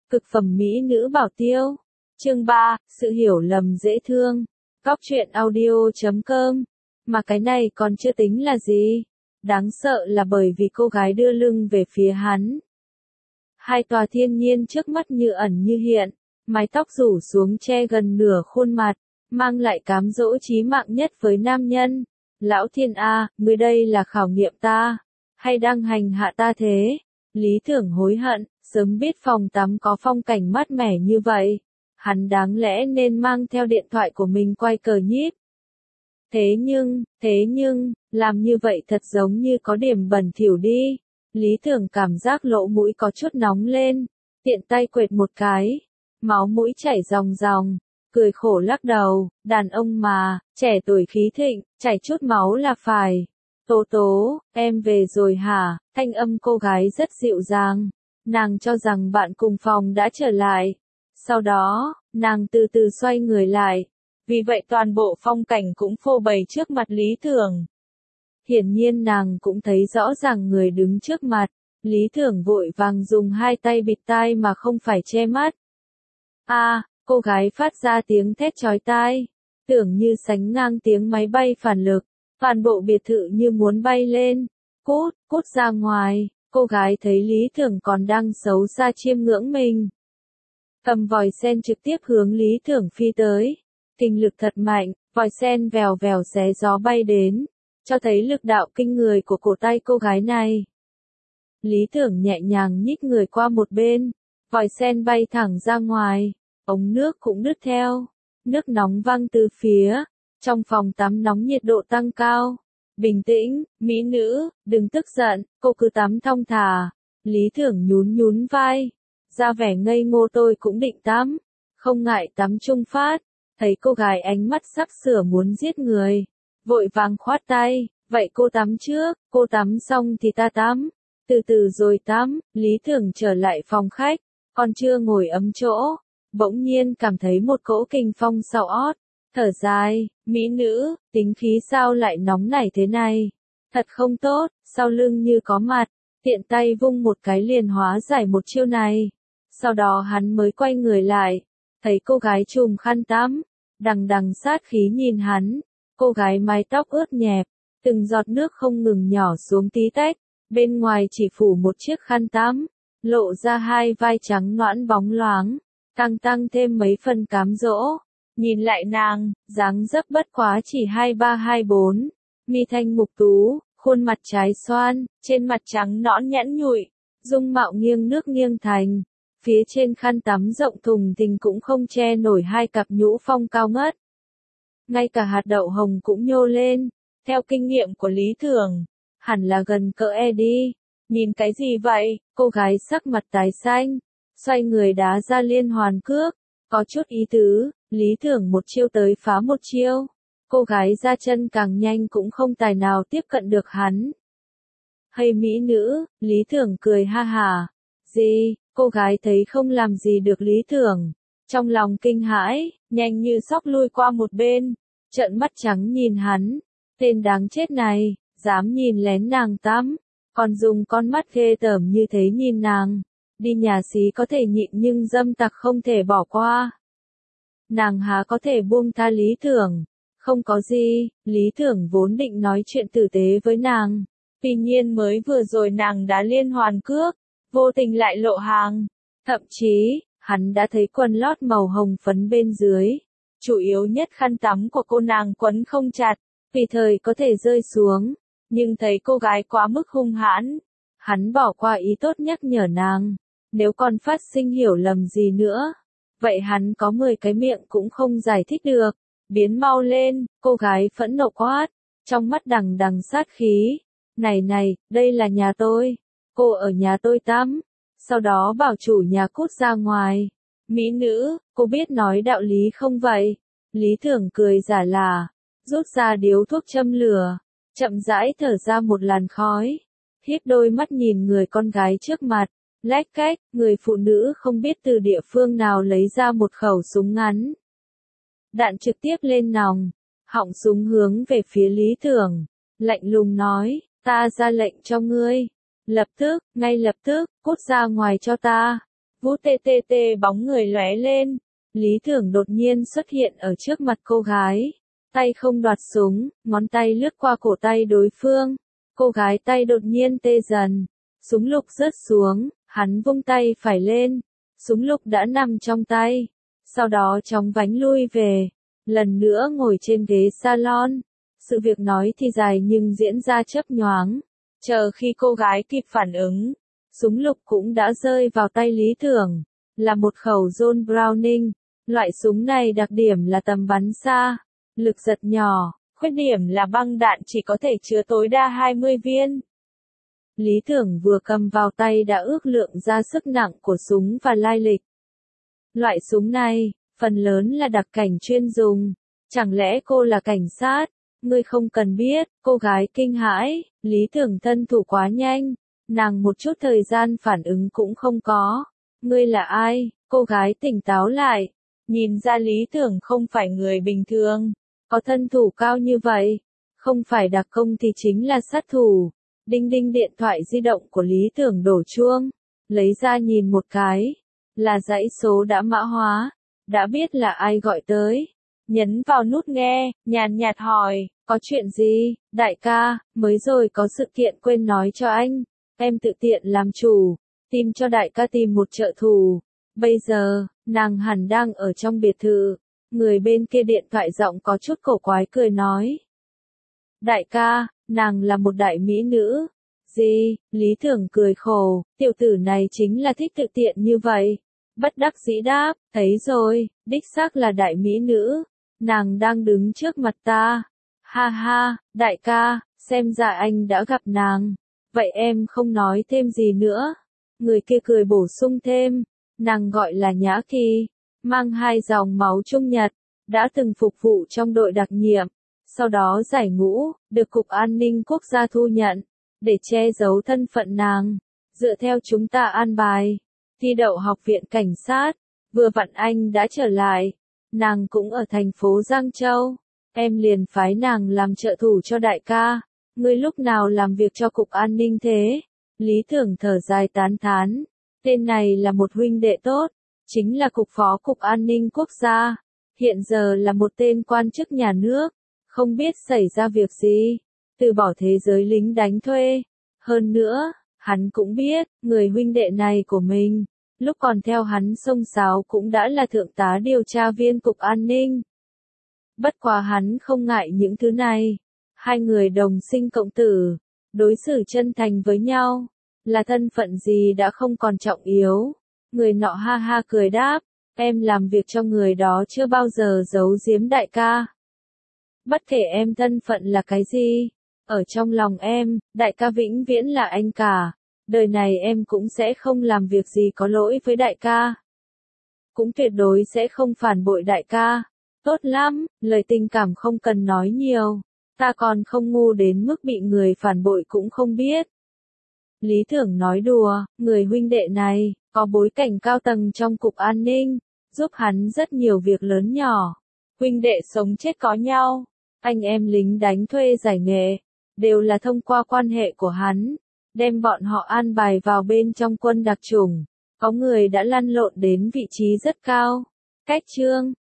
Cực phẩm mỹ nữ bảo tiêu. Chương 3, sự hiểu lầm dễ thương. Góc truyện audio.com. Mà cái này còn chưa tính là gì. Đáng sợ là bởi vì cô gái đưa lưng về phía hắn. Hai tòa thiên nhiên trước mắt như ẩn như hiện, mái tóc rủ xuống che gần nửa khuôn mặt, mang lại cám dỗ chí mạng nhất với nam nhân. Lão thiên A, người đây là khảo nghiệm ta, hay đang hành hạ ta thế? Lý Thưởng hối hận, sớm biết phòng tắm có phong cảnh mát mẻ như vậy. Hắn đáng lẽ nên mang theo điện thoại của mình quay cờ nhíp. Thế nhưng, làm như vậy thật giống như có điểm bẩn thỉu đi. Lý Thưởng cảm giác lỗ mũi có chút nóng lên, tiện tay quệt một cái, máu mũi chảy ròng ròng, cười khổ lắc đầu, đàn ông mà, trẻ tuổi khí thịnh, chảy chút máu là phải. Tố tố, em về rồi hả? Thanh âm cô gái rất dịu dàng, nàng cho rằng bạn cùng phòng đã trở lại. Sau đó, nàng từ từ xoay người lại, vì vậy toàn bộ phong cảnh cũng phô bày trước mặt Lý Thưởng. Hiển nhiên nàng cũng thấy rõ ràng người đứng trước mặt, Lý Thưởng vội vàng dùng hai tay bịt tai mà không phải che mắt. Cô gái phát ra tiếng thét chói tai, tưởng như sánh ngang tiếng máy bay phản lực, toàn bộ biệt thự như muốn bay lên. Cút ra ngoài, cô gái thấy Lý Thưởng còn đang xấu xa chiêm ngưỡng mình. Cầm vòi sen trực tiếp hướng Lý Thưởng phi tới, kinh lực thật mạnh, vòi sen vèo vèo xé gió bay đến, cho thấy lực đạo kinh người của cổ tay cô gái này. Lý Thưởng nhẹ nhàng nhích người qua một bên, vòi sen bay thẳng ra ngoài, ống nước cũng đứt theo, nước nóng văng từ phía, trong phòng tắm nóng nhiệt độ tăng cao. Bình tĩnh, mỹ nữ, đừng tức giận, cô cứ tắm thong thả. Lý Thưởng nhún vai, ra vẻ ngây ngô, tôi cũng định tắm, không ngại tắm chung phát. Thấy cô gái ánh mắt sắc sửa muốn giết người, vội vàng khoát tay, vậy cô tắm trước, cô tắm xong thì ta tắm, từ từ rồi tắm. Lý Thưởng trở lại phòng khách, còn chưa ngồi ấm chỗ, bỗng nhiên cảm thấy một cỗ kình phong sau ót, thở dài, mỹ nữ, tính khí sao lại nóng nảy thế này, thật không tốt. Sau lưng như có mặt, tiện tay vung một cái liền hóa giải một chiêu này. Sau đó hắn mới quay người lại, thấy cô gái trùm khăn tắm, đằng đằng sát khí nhìn hắn. Cô gái mái tóc ướt nhẹp, từng giọt nước không ngừng nhỏ xuống tí tách, bên ngoài chỉ phủ một chiếc khăn tắm, lộ ra hai vai trắng nõn bóng loáng, tăng thêm mấy phần cám dỗ. Nhìn lại nàng, dáng dấp bất quá chỉ 23-24, mi thanh mục tú, khuôn mặt trái xoan, trên mặt trắng nõn nhẵn nhụi, dung mạo nghiêng nước nghiêng thành. Phía trên khăn tắm rộng thùng thình cũng không che nổi hai cặp nhũ phong cao ngất. Ngay cả hạt đậu hồng cũng nhô lên, theo kinh nghiệm của Lý Thưởng, hẳn là gần cỡ đi. Nhìn cái gì vậy? Cô gái sắc mặt tái xanh, xoay người đá ra liên hoàn cước, có chút ý tứ. Lý Thưởng một chiêu tới phá một chiêu, cô gái ra chân càng nhanh cũng không tài nào tiếp cận được hắn. Hay mỹ nữ, Lý Thưởng cười ha hả. Gì? Cô gái thấy không làm gì được Lý Thưởng, trong lòng kinh hãi, nhanh như sóc lui qua một bên, trợn mắt trắng nhìn hắn. Tên đáng chết này, dám nhìn lén nàng tắm, còn dùng con mắt ghê tởm như thế nhìn nàng. Đi nhà xí có thể nhịn nhưng dâm tặc không thể bỏ qua. Nàng há có thể buông tha Lý Thưởng? Không có gì, Lý Thưởng vốn định nói chuyện tử tế với nàng. Tuy nhiên mới vừa rồi nàng đã liên hoàn cước, vô tình lại lộ hàng. Thậm chí, hắn đã thấy quần lót màu hồng phấn bên dưới. Chủ yếu nhất khăn tắm của cô nàng quấn không chặt, tùy thời có thể rơi xuống. Nhưng thấy cô gái quá mức hung hãn, hắn bỏ qua ý tốt nhắc nhở nàng. Nếu còn phát sinh hiểu lầm gì nữa, vậy hắn có 10 cái miệng cũng không giải thích được. Biến mau lên, cô gái phẫn nộ quát, trong mắt đằng đằng sát khí. Này, đây là nhà tôi. Cô ở nhà tôi tắm. Sau đó bảo chủ nhà cút ra ngoài. Mỹ nữ, cô biết nói đạo lý không vậy? Lý Thưởng cười giả là, rút ra điếu thuốc châm lửa, chậm rãi thở ra một làn khói, hiếp đôi mắt nhìn người con gái trước mặt. Lách cách, người phụ nữ không biết từ địa phương nào lấy ra một khẩu súng ngắn. Đạn trực tiếp lên nòng, họng súng hướng về phía Lý Thưởng, lạnh lùng nói, ta ra lệnh cho ngươi. Ngay lập tức, cút ra ngoài cho ta. Vũ tê tê tê bóng người lóe lên. Lý Tưởng đột nhiên xuất hiện ở trước mặt cô gái. Tay không đoạt súng, ngón tay lướt qua cổ tay đối phương. Cô gái tay đột nhiên tê dần. Súng lục rớt xuống, hắn vung tay phải lên. Súng lục đã nằm trong tay. Sau đó chóng vánh lui về. Lần nữa ngồi trên ghế salon. Sự việc nói thì dài nhưng diễn ra chớp nhoáng. Chờ khi cô gái kịp phản ứng, súng lục cũng đã rơi vào tay Lý Tưởng. Là một khẩu John Browning. Loại súng này đặc điểm là tầm bắn xa, lực giật nhỏ, khuyết điểm là băng đạn chỉ có thể chứa tối đa 20 viên. Lý Tưởng vừa cầm vào tay đã ước lượng ra sức nặng của súng và lai lịch. Loại súng này, phần lớn là đặc cảnh chuyên dùng. Chẳng lẽ cô là cảnh sát? Ngươi không cần biết, cô gái kinh hãi, Lý Tưởng thân thủ quá nhanh, nàng một chút thời gian phản ứng cũng không có. Ngươi là ai? Cô gái tỉnh táo lại, nhìn ra Lý Tưởng không phải người bình thường, có thân thủ cao như vậy, không phải đặc công thì chính là sát thủ. Đinh đinh điện thoại di động của Lý Tưởng đổ chuông, lấy ra nhìn một cái, là dãy số đã mã hóa, đã biết là ai gọi tới. Nhấn vào nút nghe, nhàn nhạt hỏi, có chuyện gì, đại ca, mới rồi có sự kiện quên nói cho anh, em tự tiện làm chủ, tìm cho đại ca tìm một trợ thủ. Bây giờ, nàng hẳn đang ở trong biệt thự. Người bên kia điện thoại giọng có chút cổ quái cười nói. Đại ca, nàng là một đại mỹ nữ. Gì, Lý Tưởng cười khổ, tiểu tử này chính là thích tự tiện như vậy. Bất đắc dĩ đáp, thấy rồi, đích xác là đại mỹ nữ. Nàng đang đứng trước mặt ta. Ha ha, đại ca, xem ra anh đã gặp nàng. Vậy em không nói thêm gì nữa. Người kia cười bổ sung thêm. Nàng gọi là Nhã Kỳ, mang 2 dòng máu Trung Nhật, đã từng phục vụ trong đội đặc nhiệm, sau đó giải ngũ, được Cục An ninh Quốc gia thu nhận, để che giấu thân phận nàng. Dựa theo chúng ta an bài, thi đậu học viện cảnh sát, vừa vặn anh đã trở lại, nàng cũng ở thành phố Giang Châu, em liền phái nàng làm trợ thủ cho đại ca. Ngươi lúc nào làm việc cho Cục An ninh thế? Lý Tưởng thở dài tán thán. Tên này là một huynh đệ tốt, chính là Cục Phó Cục An ninh Quốc gia, hiện giờ là một tên quan chức nhà nước, không biết xảy ra việc gì, từ bỏ thế giới lính đánh thuê. Hơn nữa, hắn cũng biết, người huynh đệ này của mình, lúc còn theo hắn xông xáo cũng đã là thượng tá điều tra viên Cục An ninh. Bất quá hắn không ngại những thứ này, hai người đồng sinh cộng tử, đối xử chân thành với nhau. Là thân phận gì đã không còn trọng yếu. Người nọ ha ha cười đáp, em làm việc cho người đó chưa bao giờ giấu giếm đại ca. Bất kể em thân phận là cái gì, ở trong lòng em, đại ca vĩnh viễn là anh cả. Đời này em cũng sẽ không làm việc gì có lỗi với đại ca. Cũng tuyệt đối sẽ không phản bội đại ca. Tốt lắm, lời tình cảm không cần nói nhiều. Ta còn không ngu đến mức bị người phản bội cũng không biết. Lý Tưởng nói đùa, người huynh đệ này, có bối cảnh cao tầng trong Cục An ninh, giúp hắn rất nhiều việc lớn nhỏ. Huynh đệ sống chết có nhau, anh em lính đánh thuê giải nghệ, đều là thông qua quan hệ của hắn, đem bọn họ an bài vào bên trong quân đặc chủng. Có người đã lăn lộn đến vị trí rất cao. Cách chương